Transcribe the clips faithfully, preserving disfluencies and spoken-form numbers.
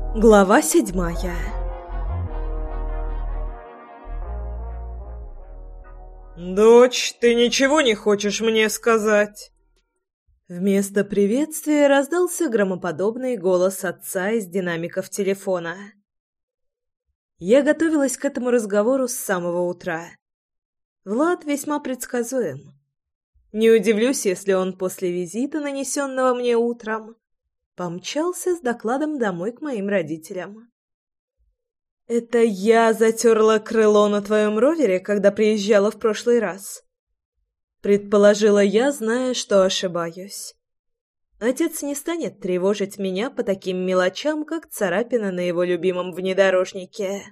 Глава седьмая. «Дочь, ты ничего не хочешь мне сказать?» Вместо приветствия раздался громоподобный голос отца из динамиков телефона. Я готовилась к этому разговору с самого утра. Влад весьма предсказуем. Не удивлюсь, если он после визита, нанесенного мне утром, помчался с докладом домой к моим родителям. «Это я затерла крыло на твоем ровере, когда приезжала в прошлый раз?» Предположила я, зная, что ошибаюсь. Отец не станет тревожить меня по таким мелочам, как царапина на его любимом внедорожнике.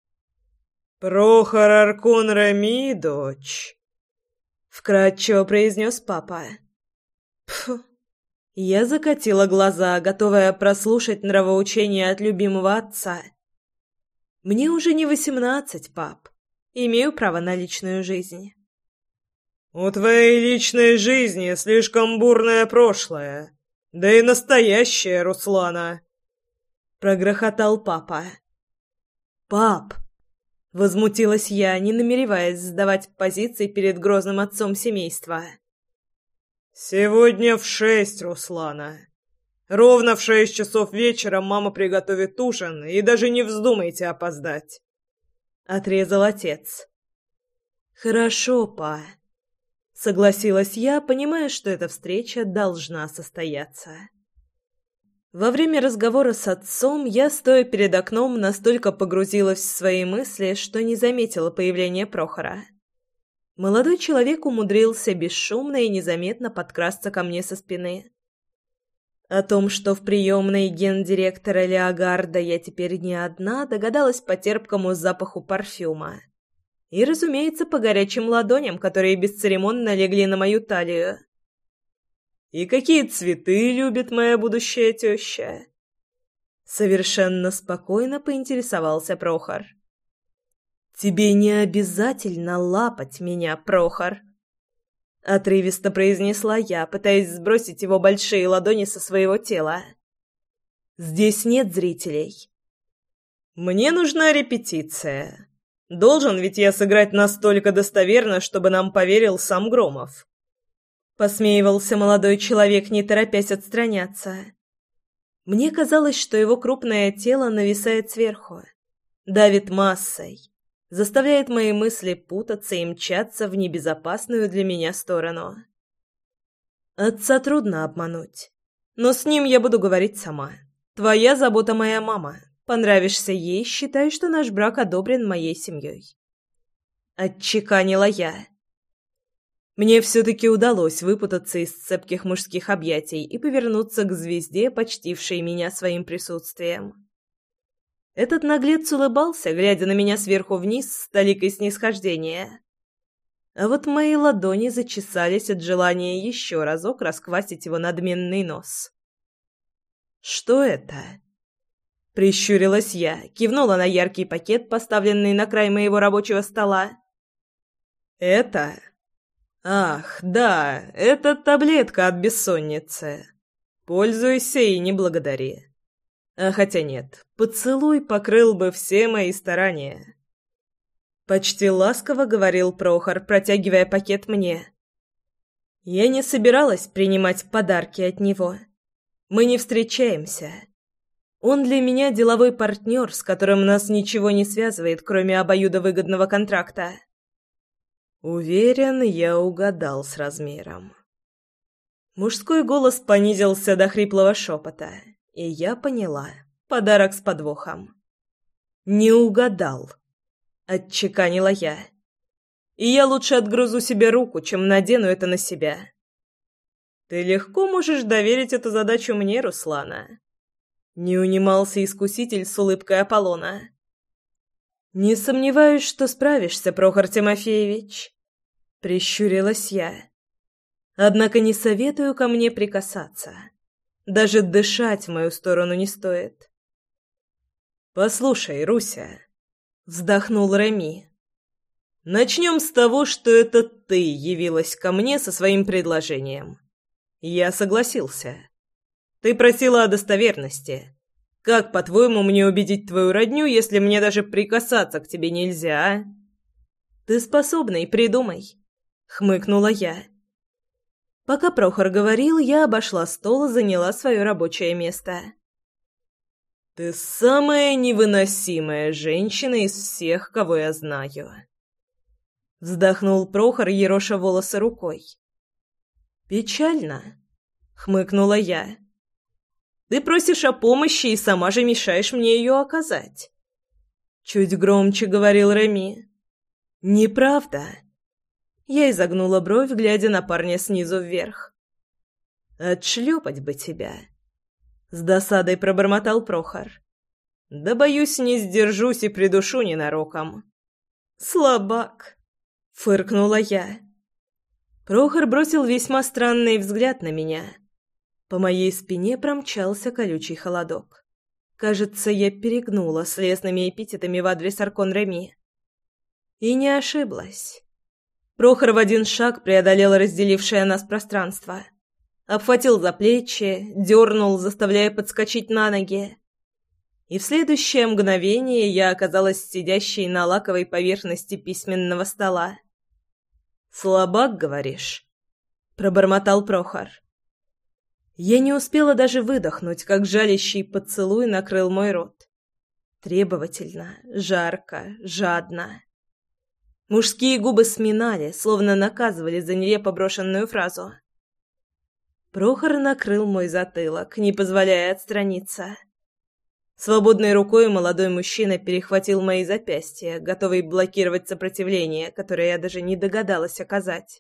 «Прохор Аркон Рами, дочь», — вкратчиво произнес папа. Пф. Я закатила глаза, готовая прослушать нравоучение от любимого отца. Мне уже не восемнадцать, пап. Имею право на личную жизнь. «У твоей личной жизни слишком бурное прошлое, да и настоящее, Руслана», — прогрохотал папа. «Пап!» — возмутилась я, не намереваясь сдавать позиции перед грозным отцом семейства. «Сегодня в шесть, Руслана. Ровно в шесть часов вечера мама приготовит ужин, и даже не вздумайте опоздать», — отрезал отец. «Хорошо, па», — согласилась я, понимая, что эта встреча должна состояться. Во время разговора с отцом я, стоя перед окном, настолько погрузилась в свои мысли, что не заметила появления Прохора. Молодой человек умудрился бесшумно и незаметно подкрасться ко мне со спины. О том, что в приемной гендиректора Леогарда я теперь не одна, догадалась по терпкому запаху парфюма. И, разумеется, по горячим ладоням, которые бесцеремонно легли на мою талию. «И какие цветы любит моя будущая теща?» Совершенно спокойно поинтересовался Прохор. «Тебе не обязательно лапать меня, Прохор!» Отрывисто произнесла я, пытаясь сбросить его большие ладони со своего тела. «Здесь нет зрителей». «Мне нужна репетиция. Должен ведь я сыграть настолько достоверно, чтобы нам поверил сам Громов». Посмеивался молодой человек, не торопясь отстраняться. Мне казалось, что его крупное тело нависает сверху, давит массой, заставляет мои мысли путаться и мчаться в небезопасную для меня сторону. Отца трудно обмануть, но с ним я буду говорить сама. Твоя забота моя мама. Понравишься ей, считай, что наш брак одобрен моей семьей. Отчеканила я. Мне все-таки удалось выпутаться из цепких мужских объятий и повернуться к звезде, почтившей меня своим присутствием. Этот наглец улыбался, глядя на меня сверху вниз с толикой снисхождения. А вот мои ладони зачесались от желания еще разок расквасить его надменный нос. «Что это?» Прищурилась я, кивнула на яркий пакет, поставленный на край моего рабочего стола. «Это? Ах, да, это таблетка от бессонницы. Пользуйся и не благодари. А хотя нет, поцелуй покрыл бы все мои старания». Почти ласково говорил Прохор, протягивая пакет мне. Я не собиралась принимать подарки от него. Мы не встречаемся. Он для меня деловой партнер, с которым нас ничего не связывает, кроме обоюдовыгодного контракта. Уверен, я угадал с размером. Мужской голос понизился до хриплого шепота, и я поняла. Подарок с подвохом. «Не угадал», — отчеканила я. «И я лучше отгрызу себе руку, чем надену это на себя». «Ты легко можешь доверить эту задачу мне, Руслана», — не унимался искуситель с улыбкой Аполлона. «Не сомневаюсь, что справишься, Прохор Тимофеевич», — прищурилась я. «Однако не советую ко мне прикасаться. Даже дышать в мою сторону не стоит». «Послушай, Руся», — вздохнул Реми. «Начнем с того, что это ты явилась ко мне со своим предложением. Я согласился. Ты просила о достоверности. Как, по-твоему, мне убедить твою родню, если мне даже прикасаться к тебе нельзя, а?» «Ты способный, придумай», — хмыкнула я. Пока Прохор говорил, я обошла стол и заняла свое рабочее место. «Ты самая невыносимая женщина из всех, кого я знаю», — вздохнул Прохор, ероша волосы рукой. «Печально», — хмыкнула я. «Ты просишь о помощи и сама же мешаешь мне ее оказать», — чуть громче говорил Реми. «Неправда». Я изогнула бровь, глядя на парня снизу вверх. «Отшлепать бы тебя», — с досадой пробормотал Прохор. «Да, боюсь, не сдержусь и придушу ненароком». «Слабак», — фыркнула я. Прохор бросил весьма странный взгляд на меня. По моей спине промчался колючий холодок. Кажется, я перегнула с лестными эпитетами в адрес Аркон Реми. И не ошиблась. Прохор в один шаг преодолел разделившее нас пространство. Обхватил за плечи, дернул, заставляя подскочить на ноги. И в следующее мгновение я оказалась сидящей на лаковой поверхности письменного стола. «Слабак, говоришь?» — пробормотал Прохор. Я не успела даже выдохнуть, как жалящий поцелуй накрыл мой рот. Требовательно, жарко, жадно. Мужские губы сминали, словно наказывали за нелепо брошенную фразу. Прохор накрыл мой затылок, не позволяя отстраниться. Свободной рукой молодой мужчина перехватил мои запястья, готовый блокировать сопротивление, которое я даже не догадалась оказать.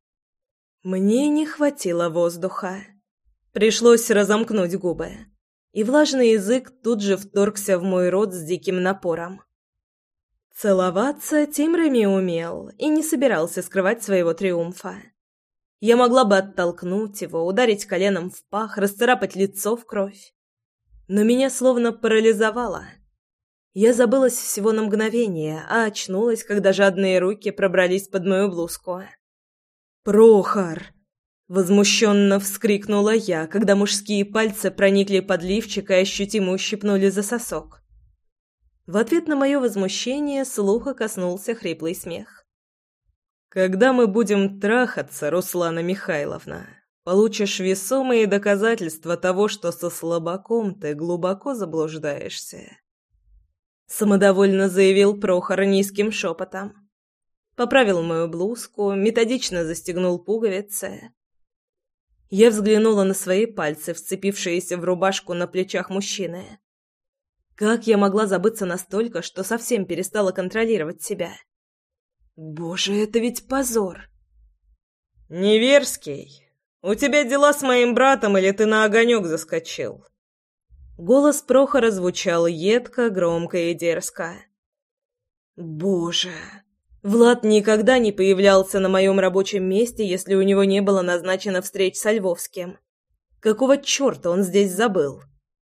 Мне не хватило воздуха. Пришлось разомкнуть губы, и влажный язык тут же вторгся в мой рот с диким напором. Целоваться Тим Реми умел и не собирался скрывать своего триумфа. Я могла бы оттолкнуть его, ударить коленом в пах, расцарапать лицо в кровь. Но меня словно парализовало. Я забылась всего на мгновение, а очнулась, когда жадные руки пробрались под мою блузку. «Прохор!» — возмущенно вскрикнула я, когда мужские пальцы проникли под лифчик и ощутимо ущипнули за сосок. В ответ на мое возмущение слуха коснулся хриплый смех. «Когда мы будем трахаться, Руслана Михайловна, получишь весомые доказательства того, что со слабаком ты глубоко заблуждаешься», — самодовольно заявил Прохор низким шепотом. Поправил мою блузку, методично застегнул пуговицы. Я взглянула на свои пальцы, вцепившиеся в рубашку на плечах мужчины. Как я могла забыться настолько, что совсем перестала контролировать себя? Боже, это ведь позор! «Неверский, у тебя дела с моим братом или ты на огонек заскочил?» Голос Прохора звучал едко, громко и дерзко. Боже! Влад никогда не появлялся на моем рабочем месте, если у него не было назначено встреч со Львовским. Какого черта он здесь забыл?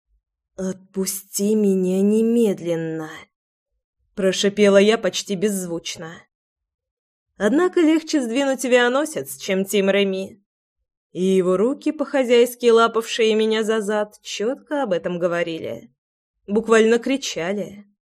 «Отпусти меня немедленно!» – прошипела я почти беззвучно. Однако легче сдвинуть авианосец, чем Тим Реми. И его руки, по-хозяйски лапавшие меня за зад, четко об этом говорили. Буквально кричали.